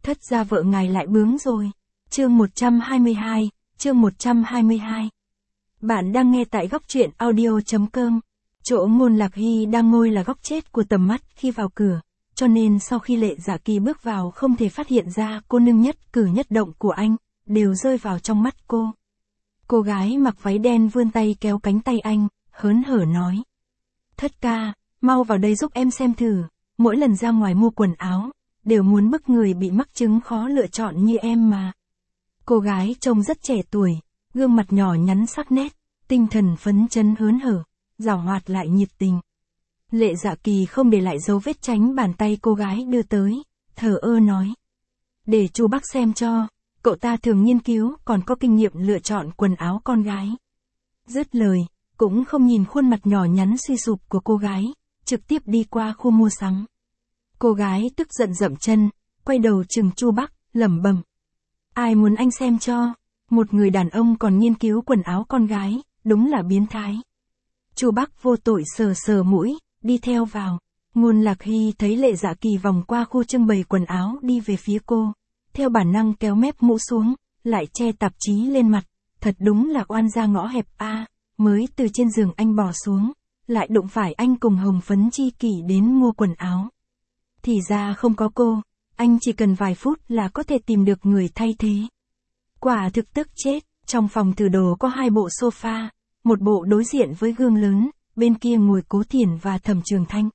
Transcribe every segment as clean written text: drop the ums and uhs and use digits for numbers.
Thất gia vợ ngài lại bướng rồi. Chương 122, chương 122. Bạn đang nghe tại góc truyện audio.com. Chỗ Ngôn Lạc Hy đang ngồi là góc chết của tầm mắt khi vào cửa, cho nên sau khi Lệ Dạ Kỳ bước vào không thể phát hiện ra cô nương nhất cử nhất động của anh, đều rơi vào trong mắt cô. Cô gái mặc váy đen vươn tay kéo cánh tay anh, hớn hở nói. Thất ca, mau vào đây giúp em xem thử, mỗi lần ra ngoài mua quần áo, đều muốn bức người bị mắc chứng khó lựa chọn như em mà. Cô gái trông rất trẻ tuổi, gương mặt nhỏ nhắn sắc nét, tinh thần phấn chấn hớn hở, giảo hoạt lại nhiệt tình. Lệ Dạ Kỳ không để lại dấu vết tránh bàn tay cô gái đưa tới, thờ ơ nói. Để chú bác xem cho, cậu ta thường nghiên cứu còn có kinh nghiệm lựa chọn quần áo con gái. Dứt lời, cũng không nhìn khuôn mặt nhỏ nhắn suy sụp của cô gái, trực tiếp đi qua khu mua sắm. Cô gái tức giận dậm chân, quay đầu chừng Chu Bắc, lẩm bẩm. Ai muốn anh xem cho, một người đàn ông còn nghiên cứu quần áo con gái, đúng là biến thái. Chu Bắc vô tội sờ sờ mũi, đi theo vào. Ngôn Lạc Hy thấy Lệ Dạ Kỳ vòng qua khu trưng bày quần áo đi về phía cô, theo bản năng kéo mép mũ xuống, lại che tạp chí lên mặt, thật đúng là oan gia ngõ hẹp a, mới từ trên giường anh bò xuống, lại đụng phải anh cùng Hồng Phấn Chi Kỷ đến mua quần áo. Thì ra không có cô, anh chỉ cần vài phút là có thể tìm được người thay thế. Quả thực tức chết, trong phòng thử đồ có 2 bộ sofa, một bộ đối diện với gương lớn, bên kia ngồi Cố Thiển và Thẩm Trường Thanh.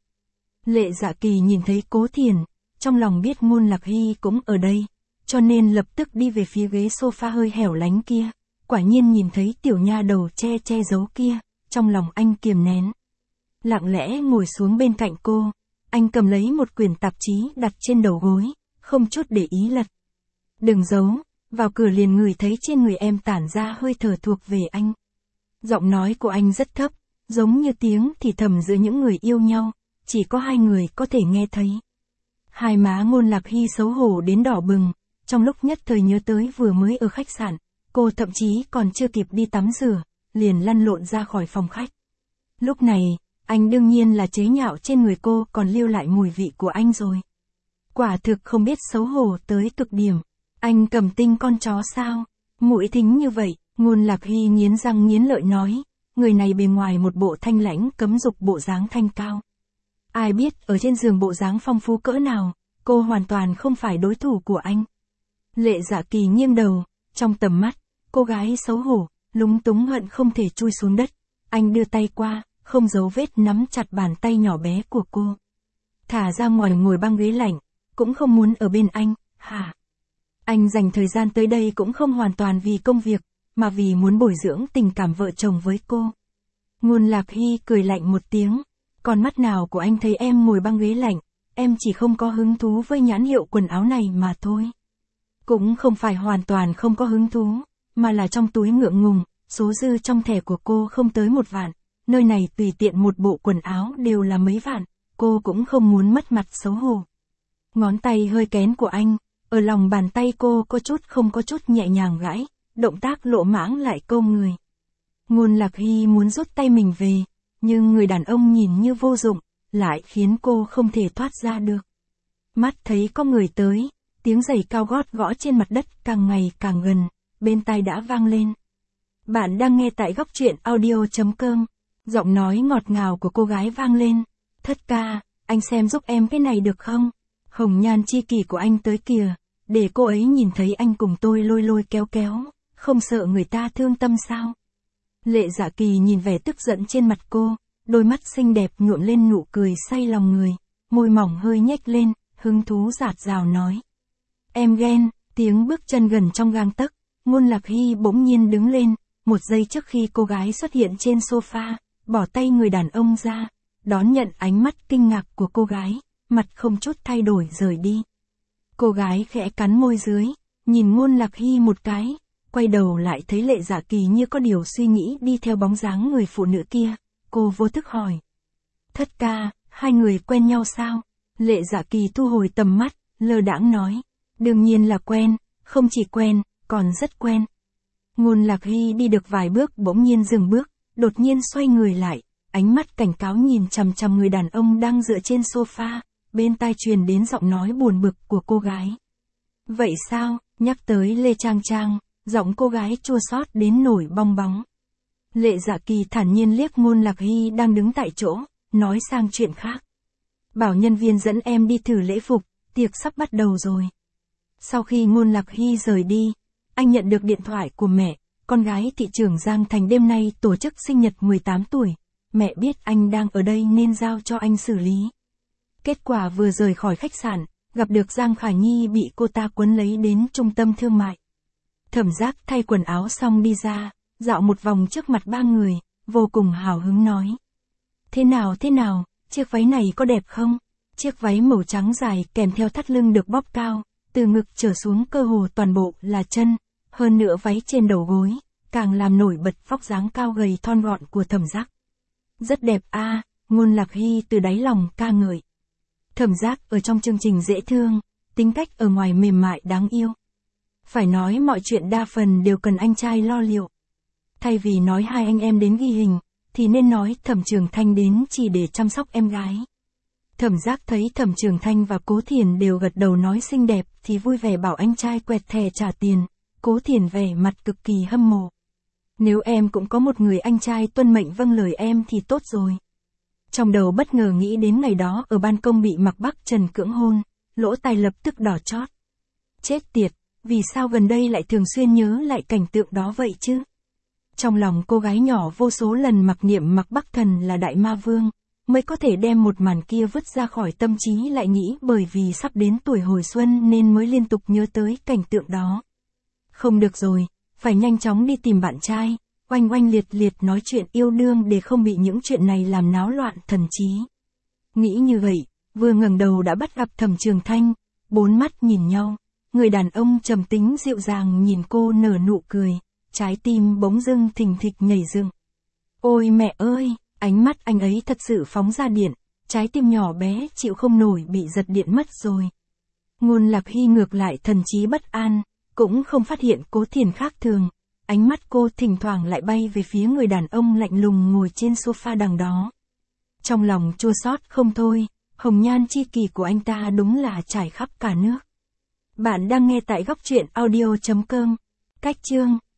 Lệ Dạ Kỳ nhìn thấy Cố Thiển, trong lòng biết Ngôn Lạc Hy cũng ở đây, cho nên lập tức đi về phía ghế sofa hơi hẻo lánh kia, quả nhiên nhìn thấy tiểu nha đầu che giấu kia, trong lòng anh kiềm nén. Lặng lẽ ngồi xuống bên cạnh cô, anh cầm lấy một quyển tạp chí đặt trên đầu gối, không chút để ý lật. Đừng giấu, vào cửa liền ngửi thấy trên người em tản ra hơi thở thuộc về anh. Giọng nói của anh rất thấp, giống như tiếng thì thầm giữa những người yêu nhau, chỉ có 2 người có thể nghe thấy. Hai má Ngôn Lạc Hy xấu hổ đến đỏ bừng, trong lúc nhất thời nhớ tới vừa mới ở khách sạn, cô thậm chí còn chưa kịp đi tắm rửa, liền lăn lộn ra khỏi phòng khách. Lúc này, anh đương nhiên là chế nhạo trên người cô còn lưu lại mùi vị của anh rồi. Quả thực không biết xấu hổ tới cực điểm. Anh cầm tinh con chó sao? Mũi thính như vậy, Ngôn Lạc Hy nghiến răng nghiến lợi nói, người này bề ngoài một bộ thanh lãnh cấm dục bộ dáng thanh cao. Ai biết ở trên giường bộ dáng phong phú cỡ nào, cô hoàn toàn không phải đối thủ của anh. Lệ Dạ Kỳ nghiêng đầu, trong tầm mắt, cô gái xấu hổ, lúng túng hận không thể chui xuống đất. Anh đưa tay qua, không giấu vết nắm chặt bàn tay nhỏ bé của cô. Thả ra ngoài ngồi băng ghế lạnh, cũng không muốn ở bên anh, hả? Anh dành thời gian tới đây cũng không hoàn toàn vì công việc, mà vì muốn bồi dưỡng tình cảm vợ chồng với cô. Ngôn Lạc Hy cười lạnh một tiếng, con mắt nào của anh thấy em ngồi băng ghế lạnh, em chỉ không có hứng thú với nhãn hiệu quần áo này mà thôi. Cũng không phải hoàn toàn không có hứng thú, mà là trong túi ngượng ngùng, số dư trong thẻ của cô không tới 1 vạn, nơi này tùy tiện một bộ quần áo đều là mấy vạn, cô cũng không muốn mất mặt xấu hổ. Ngón tay hơi kén của anh, ở lòng bàn tay cô có chút không có chút nhẹ nhàng gãi, động tác lỗ mãng lại câu người. Ngôn Lạc Hy muốn rút tay mình về, nhưng người đàn ông nhìn như vô dụng, lại khiến cô không thể thoát ra được. Mắt thấy có người tới, tiếng giày cao gót gõ trên mặt đất càng ngày càng gần, bên tai đã vang lên. Bạn đang nghe tại góc truyện audio.com, giọng nói ngọt ngào của cô gái vang lên. Thất ca, anh xem giúp em cái này được không? Hồng Nhan Chi Kỷ của anh tới kìa, để cô ấy nhìn thấy anh cùng tôi lôi lôi kéo kéo, không sợ người ta thương tâm sao? Lệ Dạ Kỳ nhìn vẻ tức giận trên mặt cô, đôi mắt xinh đẹp nhuộm lên nụ cười say lòng người, môi mỏng hơi nhếch lên, hứng thú rạt rào nói. Em ghen, tiếng bước chân gần trong gang tấc, Ngôn Lạc Hy bỗng nhiên đứng lên, một giây trước khi cô gái xuất hiện trên sofa, bỏ tay người đàn ông ra, đón nhận ánh mắt kinh ngạc của cô gái, mặt không chút thay đổi rời đi. Cô gái khẽ cắn môi dưới, nhìn Ngôn Lạc Hy một cái, quay đầu lại thấy Lệ Dạ Kỳ như có điều suy nghĩ đi theo bóng dáng người phụ nữ kia, cô vô thức hỏi. Thất ca, 2 người quen nhau sao? Lệ Dạ Kỳ thu hồi tầm mắt, lơ đãng nói. Đương nhiên là quen, không chỉ quen, còn rất quen. Ngôn Lạc Hy đi được vài bước bỗng nhiên dừng bước, đột nhiên xoay người lại, ánh mắt cảnh cáo nhìn chằm chằm người đàn ông đang dựa trên sofa, bên tai truyền đến giọng nói buồn bực của cô gái. Vậy sao, nhắc tới Lê Trang Trang, giọng cô gái chua xót đến nổi bong bóng. Lệ Dạ Kỳ thản nhiên liếc Ngôn Lạc Hy đang đứng tại chỗ, nói sang chuyện khác. Bảo nhân viên dẫn em đi thử lễ phục, tiệc sắp bắt đầu rồi. Sau khi Ngôn Lạc Hy rời đi, anh nhận được điện thoại của mẹ, con gái thị trưởng Giang Thành đêm nay tổ chức sinh nhật 18 tuổi. Mẹ biết anh đang ở đây nên giao cho anh xử lý. Kết quả vừa rời khỏi khách sạn, gặp được Giang Khải Nhi bị cô ta quấn lấy đến trung tâm thương mại. Thẩm Giác thay quần áo xong đi ra, dạo một vòng trước mặt ba người, vô cùng hào hứng nói. Thế nào, chiếc váy này có đẹp không? Chiếc váy màu trắng dài kèm theo thắt lưng được bóp cao, từ ngực trở xuống cơ hồ toàn bộ là chân, hơn nữa váy trên đầu gối, càng làm nổi bật vóc dáng cao gầy thon gọn của Thẩm Giác. Rất đẹp a, Ngôn Lạc Hy từ đáy lòng ca ngợi. Thẩm Giác ở trong chương trình dễ thương, tính cách ở ngoài mềm mại đáng yêu. Phải nói mọi chuyện đa phần đều cần anh trai lo liệu. Thay vì nói hai anh em đến ghi hình, thì nên nói Thẩm Trường Thanh đến chỉ để chăm sóc em gái. Thẩm Giác thấy Thẩm Trường Thanh và Cố Thiền đều gật đầu nói xinh đẹp thì vui vẻ bảo anh trai quẹt thẻ trả tiền. Cố Thiền vẻ mặt cực kỳ hâm mộ. Nếu em cũng có một người anh trai tuân mệnh vâng lời em thì tốt rồi. Trong đầu bất ngờ nghĩ đến ngày đó ở ban công bị Mạc Bắc Trần cưỡng hôn, lỗ tai lập tức đỏ chót. Chết tiệt, vì sao gần đây lại thường xuyên nhớ lại cảnh tượng đó vậy chứ? Trong lòng cô gái nhỏ vô số lần mặc niệm Mạc Bắc Thần là đại ma vương, mới có thể đem một màn kia vứt ra khỏi tâm trí lại nghĩ bởi vì sắp đến tuổi hồi xuân nên mới liên tục nhớ tới cảnh tượng đó. Không được rồi, phải nhanh chóng đi tìm bạn trai, oanh oanh liệt liệt nói chuyện yêu đương để không bị những chuyện này làm náo loạn thần trí. Nghĩ như vậy, vừa ngẩng đầu đã bắt gặp Thẩm Trường Thanh, bốn mắt nhìn nhau, người đàn ông trầm tính dịu dàng nhìn cô nở nụ cười, trái tim bỗng dưng thình thịch nhảy dựng. Ôi mẹ ơi, ánh mắt anh ấy thật sự phóng ra điện, trái tim nhỏ bé chịu không nổi bị giật điện mất rồi. Ngôn Lạc Hy ngược lại thần trí bất an, cũng không phát hiện Cố Thiền khác thường, ánh mắt cô thỉnh thoảng lại bay về phía người đàn ông lạnh lùng ngồi trên sofa đằng đó. Trong lòng chua xót không thôi, hồng nhan chi kỷ của anh ta đúng là trải khắp cả nước. Bạn đang nghe tại góc truyện audio.com. Cách chương